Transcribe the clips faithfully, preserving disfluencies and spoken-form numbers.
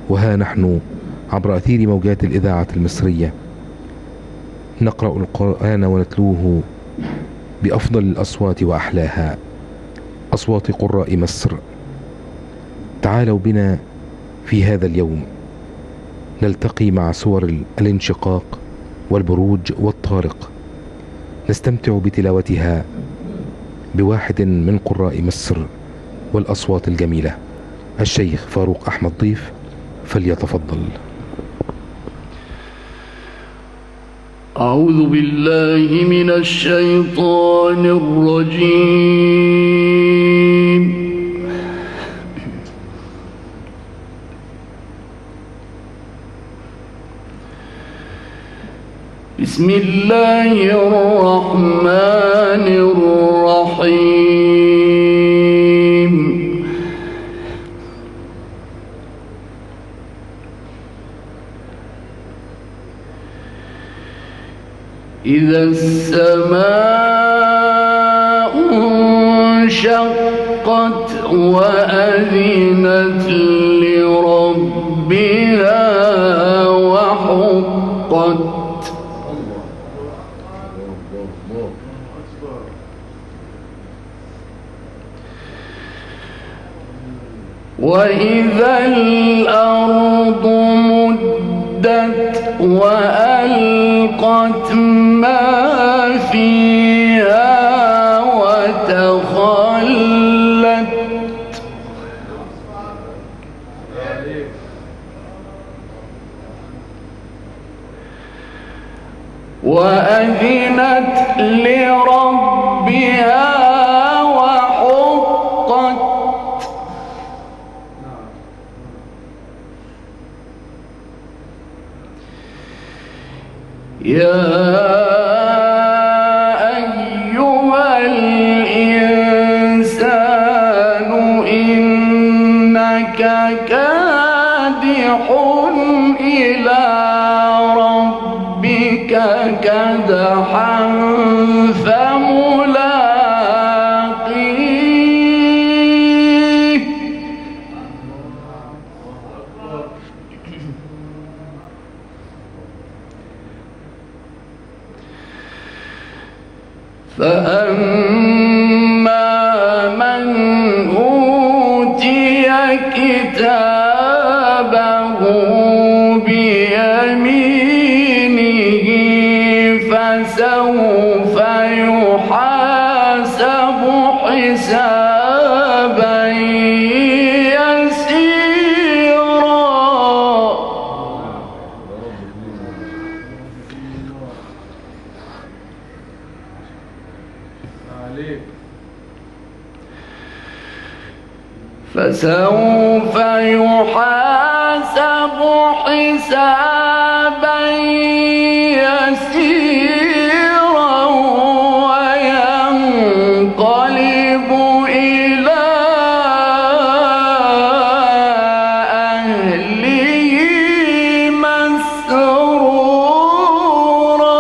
وها نحن عبر أثير موجات الإذاعة المصرية نقرأ القرآن ونتلوه بأفضل الأصوات وأحلاها، أصوات قراء مصر. تعالوا بنا في هذا اليوم نلتقي مع صور الانشقاق والبروج والطارق، نستمتع بتلاوتها بواحد من قراء مصر والأصوات الجميلة، الشيخ فاروق أحمد ضيف، فليتفضل. أعوذ بالله من الشيطان الرجيم. بسم الله الرحمن الرحيم. إذا السماء انشقت وأذنت لربها وحقت وإذا الأرض مدت وألقت ما فيها وتخلت وأذنت لربها وحقت يا أيها الإنسان إنك كادح إلى ربك كدحا فملاقيه فأما من أوتي كتابه بيمينه فسوف يحاسب حسابا يسيرا فسوف يحاسب حسابا يسيرا وينقلب إلى أهله مسرورا.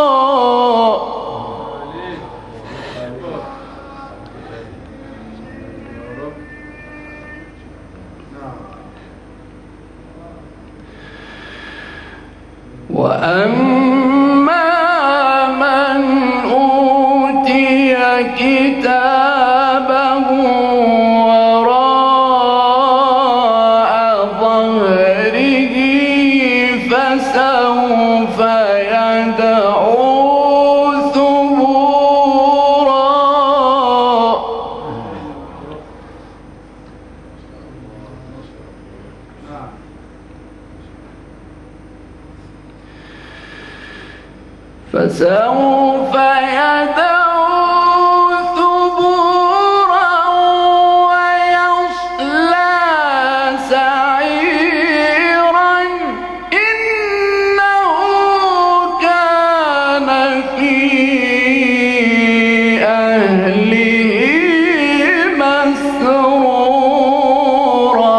وأما من أوتي كتابه وراء ظهره فسوف يدعو ثبورا. فسوف يدعو ثبورا ويصلى سعيرا إنه كان في أهله مسرورا.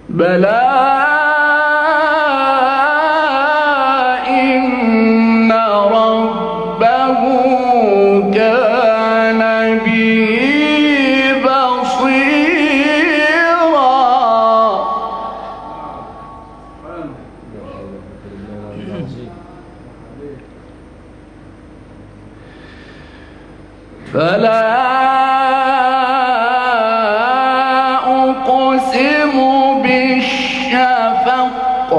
بلى إن ربه كان به بصيرا. فلا أقسم بالشفق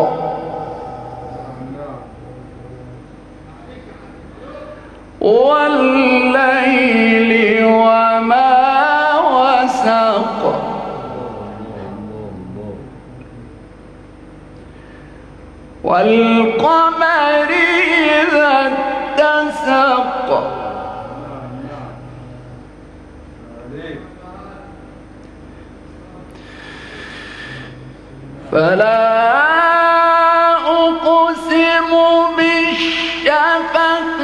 والليل وما وسق والقمر إذا اتسق فلا أقسم بالشفق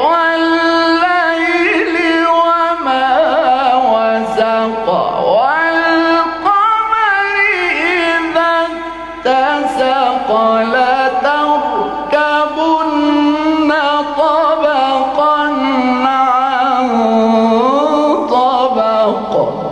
والليل وما وسق والقمر إذا اتسق لتركبن طبقا عن طبق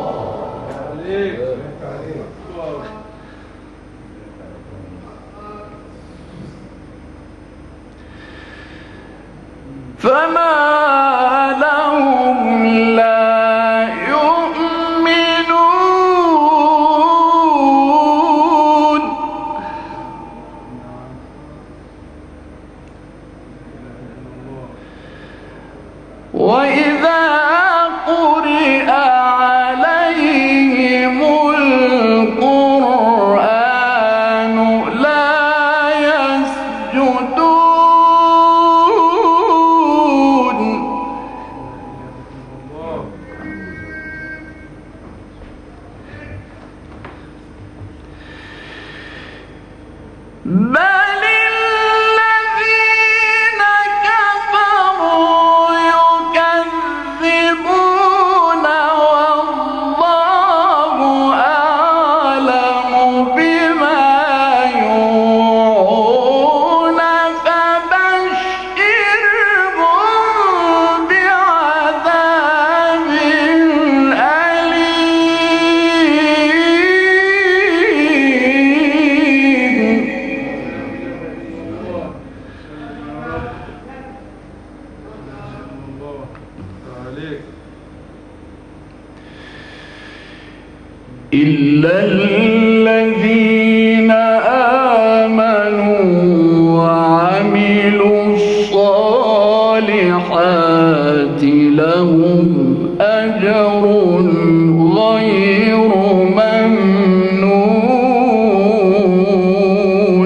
فما لهم لا يؤمنون وإذا قرئ عليهم القرآن لا يسجدون بل الذين كفروا يكذبون والله أعلم بما يوعون فبشرهم بعذاب أليم. إلا الذين آمنوا وعملوا الصالحات لهم أجر غير ممنون.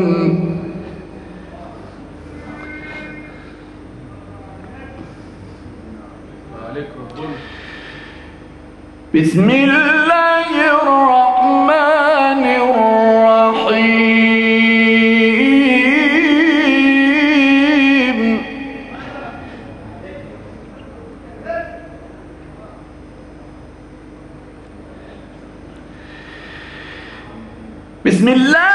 بسم الله الرحمن الرحيم. بسم الله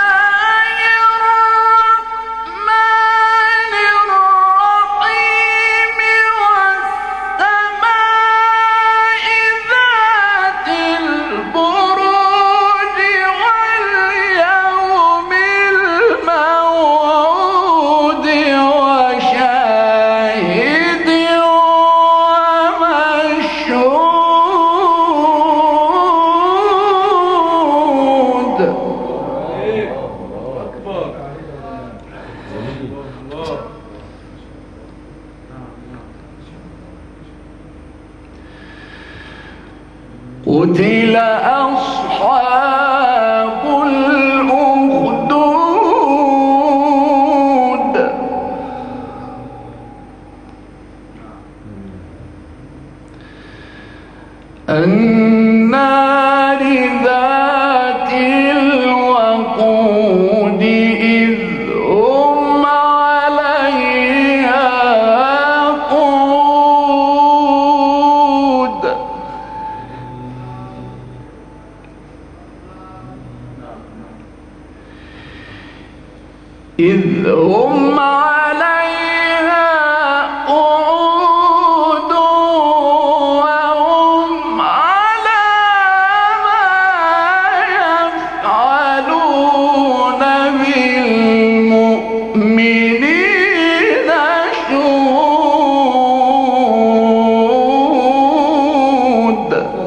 قتل أصحاب الأخدود النار ذات الوقود إذ هم عليها قعود. إذ هم عليها قعود وهم على ما يفعلون بالمؤمنين شهود.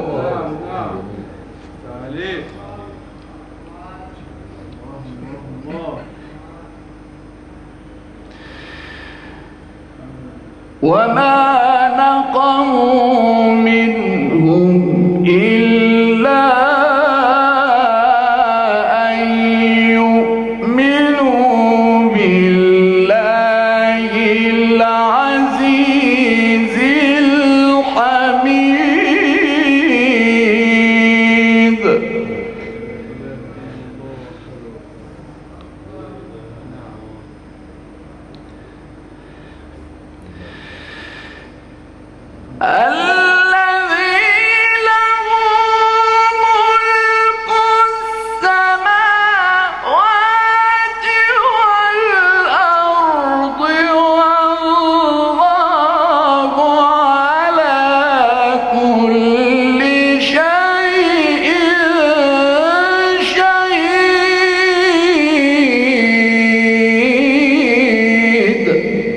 وما نقموا منهم إلا أن يؤمنوا بالله العزيز الحميد. الذي له ملك السماوات والأرض والله على كل شيء شهيد.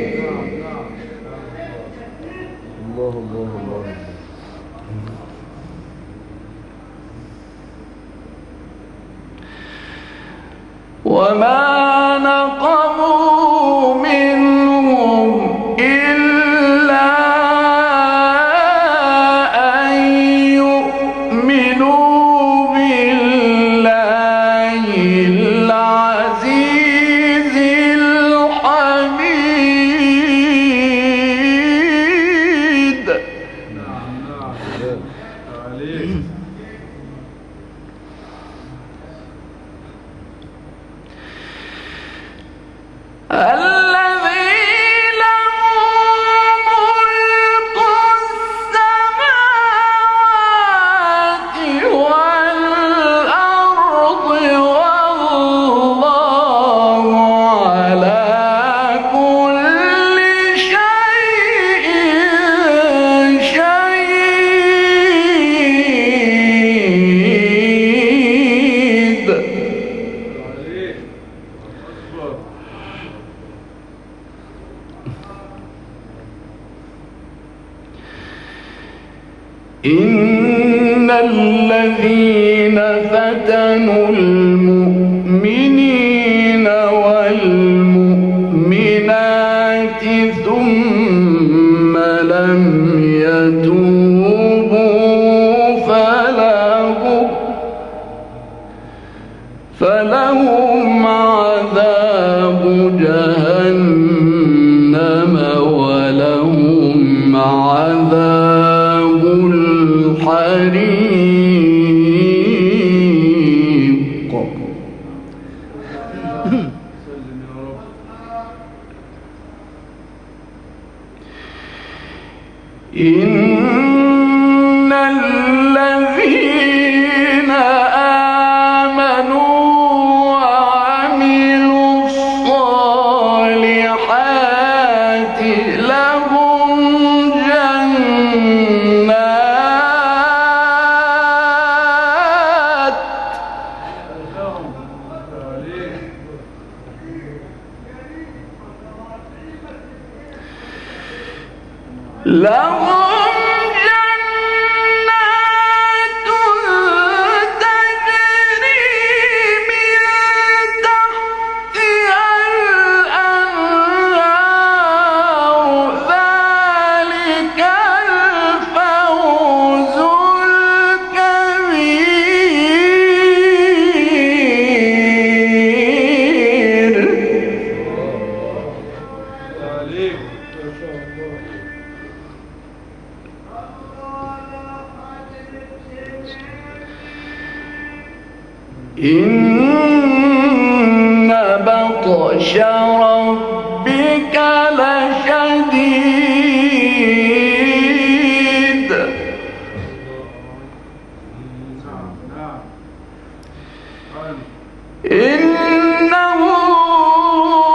وما نقموا منهم إلا أن يؤمنوا بالله العزيز الحميد. الذي له ملك السماوات والأرض والله على كل شيء شهيد. إن الذين فتنوا المؤمنين والمؤمنات ثم لم يتوبوا فلهم فلهم عذاب جهنم ولهم عذاب الحريق. إن الذين آمنوا وعملوا الصالحات لهم جنات لهم جنات تجري من تحتها الأنهار ذلك الفوز الكبير. إن بطش ربك لشديد. إنه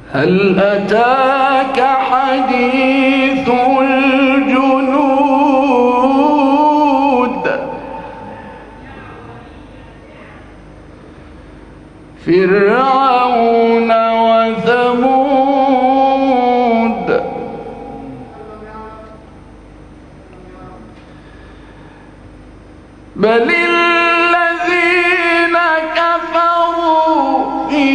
هل أتاك حديث الجنود فرعون وثمود بل الذين كفروا في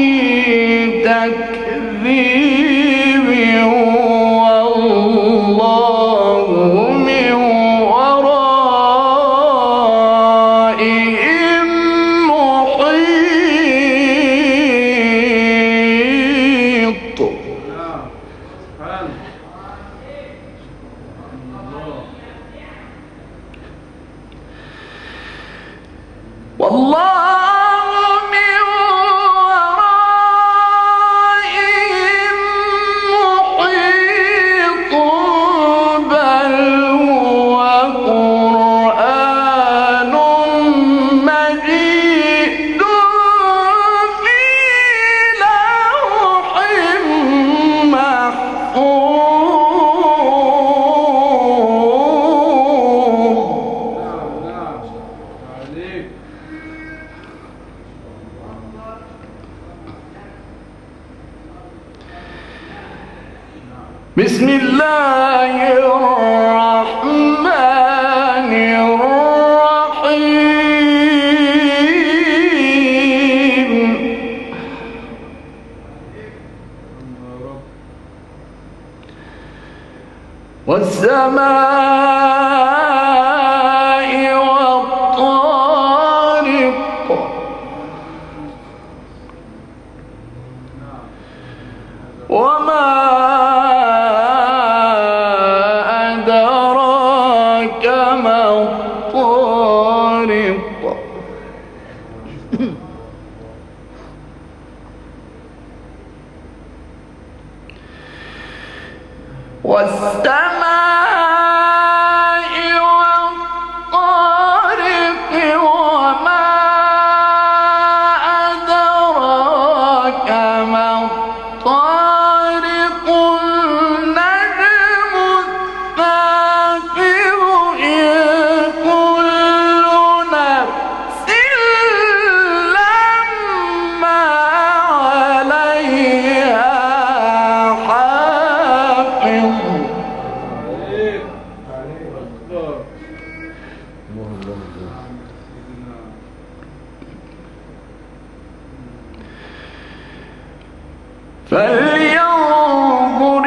تكذيب والله من ورائهم محيط. والله من ورائهم محيط بل هو قرآن مجيد في لوح بسم الله الرحمن الرحيم والسماء والطارق وما أدراك ما الطارق والسماء والطارق وما أدراك ما الطارق النجم الثاقب إن كل نفس لما عليها حافظ. فلينظر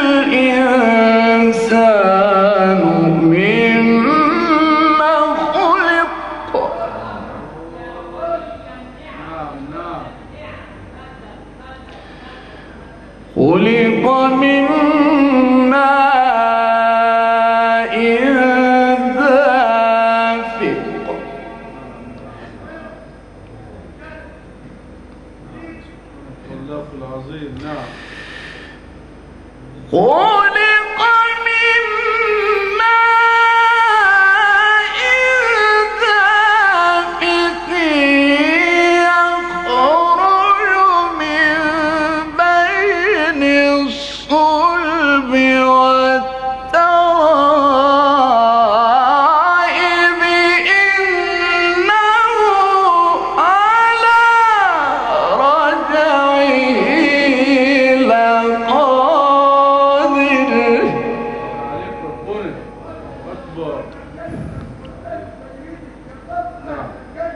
الإنسان مما خلق خلق من ماء دافق العظيم. نعم. خلق من ماء دافق يخرج من بين الصلب والترائب إنه على رجعه لقادر. أكبر. نعم.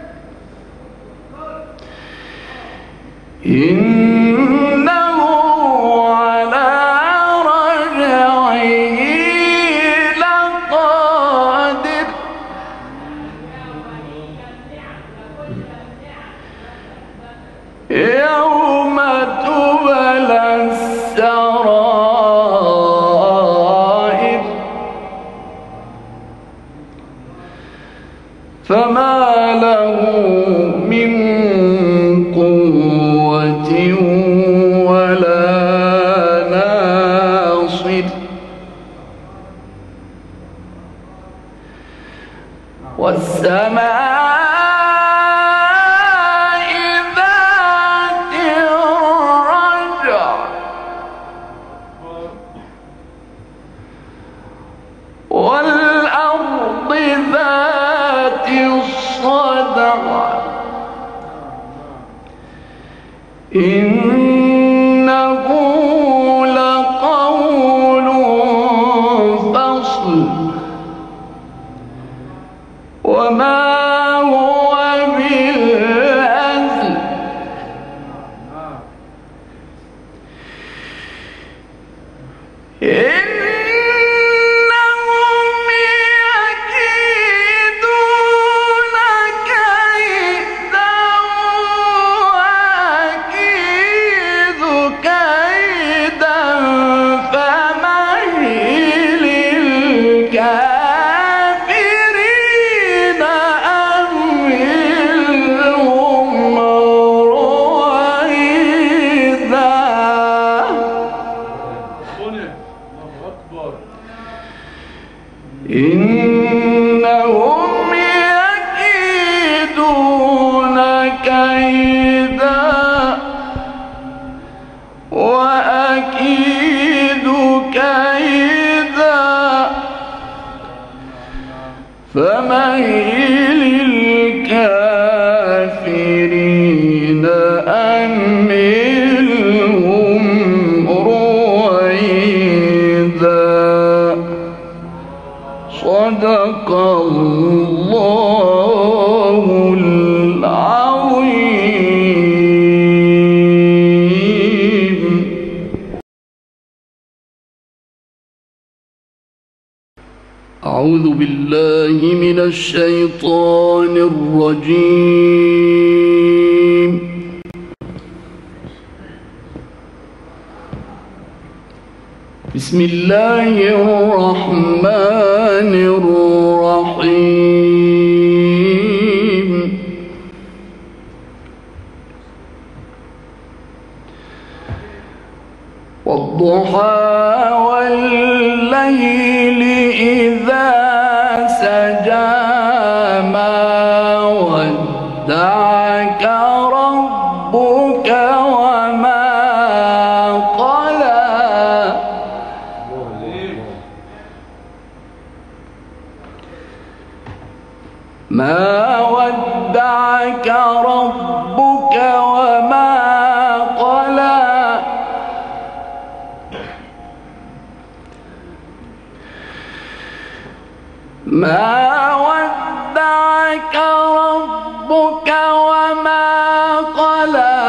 إنه على رجعه لقادر يوم تبلى السرائر فما له من قوة ولا ناصر. والسماء ذات الرجع إنهم يكيدون كيدا وأكيد كيدا فمهل الكافرين أمهلهم رويدا. إنهم يكيدون كيدا وأكيد كيدا فمهل الكافرين أمهلهم رويدا. صدق الله العظيم. أعوذ بالله من الشيطان الرجيم. بسم الله الرحمن الرحيم. والضحى والليل إذا سجى ما ودعك ربك وما قلى. ما ودعك ربك وما قلى. ما ودعك ربك وما قلى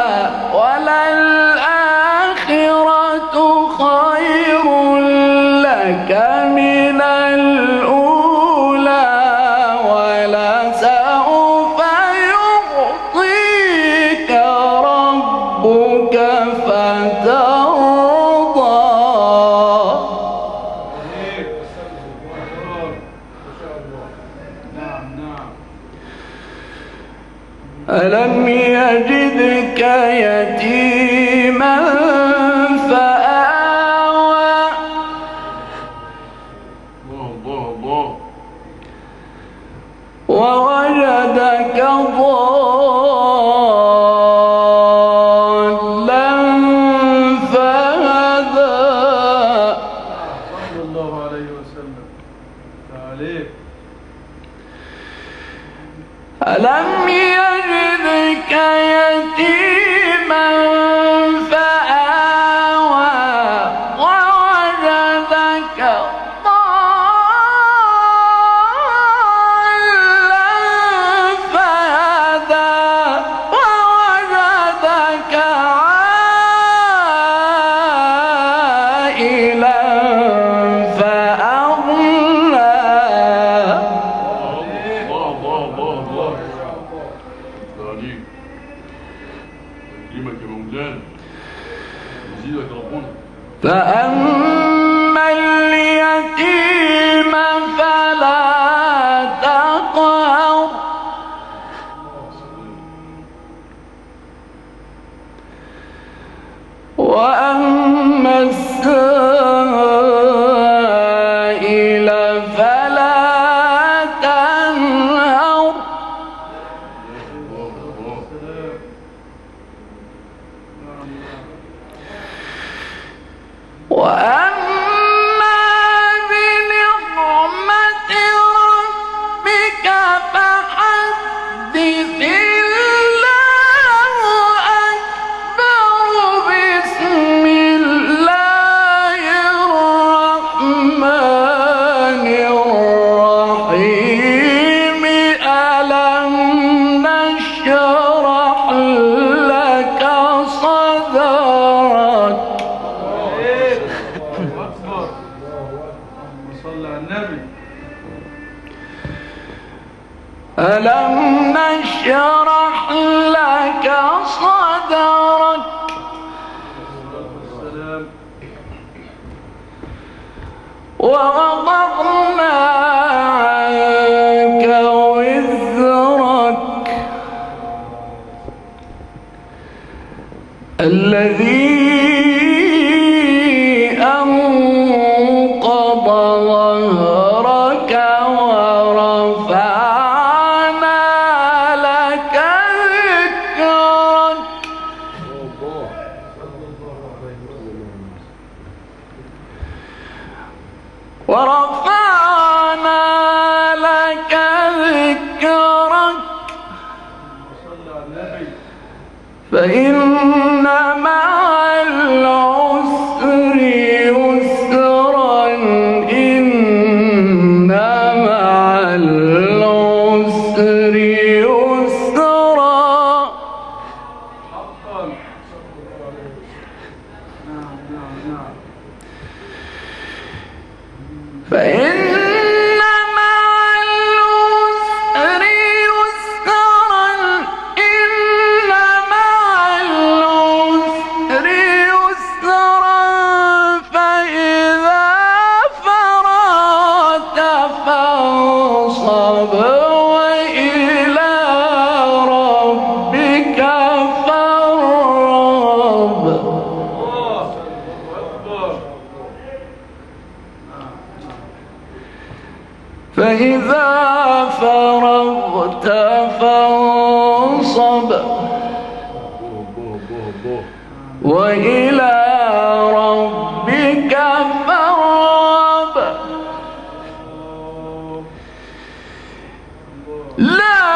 وللآخرة خير لك من الأولى ولسوف يعطيك ربك فترضى. ألم يجدك يتيما فآوى ووجدك ضالا فهدى. صلى الله عليه وسلم. عليك. ألم يجدك يتيما فآوى ووجدك ضالا فهدى ووجدك عائلا فأغنى. فأما اليتيم فلا تقهر وأما السائل فلا تنهر. وأما بنعمة ربك فحدث. الله أكبر. بسم الله النبي. ألم نشرح لك صدرك السلام. ووضعنا عنك وزرك الذي أنقض ظهرك ورفعنا لك ذكرك ورفعنا لك ذكرك فإن مع العسر يسرا إن مع العسر يسرا حقا. نعم نعم نعم. فإن مع العسر يسرا إن مع العسر يسرا فإذا فرغت فانصب وإلى ربك فارغب. الله أكبر. فإذا فرغت فانصب وإلى ربك فارغب. لا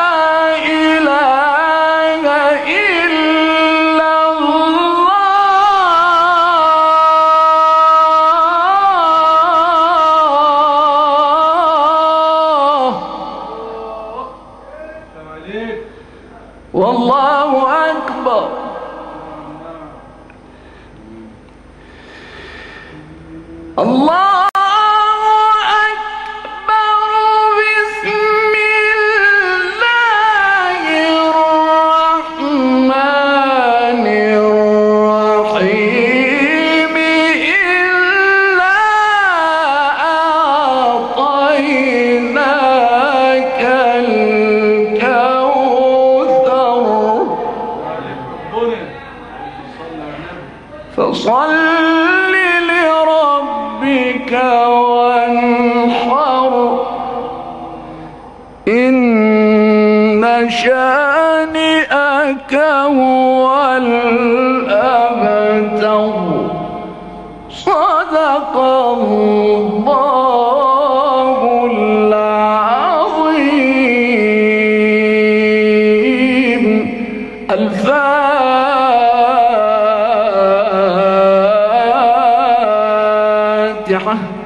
إله إلا الله عليك. والله أكبر. الله أكبر. بسم الله الرحمن الرحيم إنا أعطيناك الكوثر فصل لربك وانحر إن شانئك هو الأبتر. صدق الله العظيم. الفاتحة.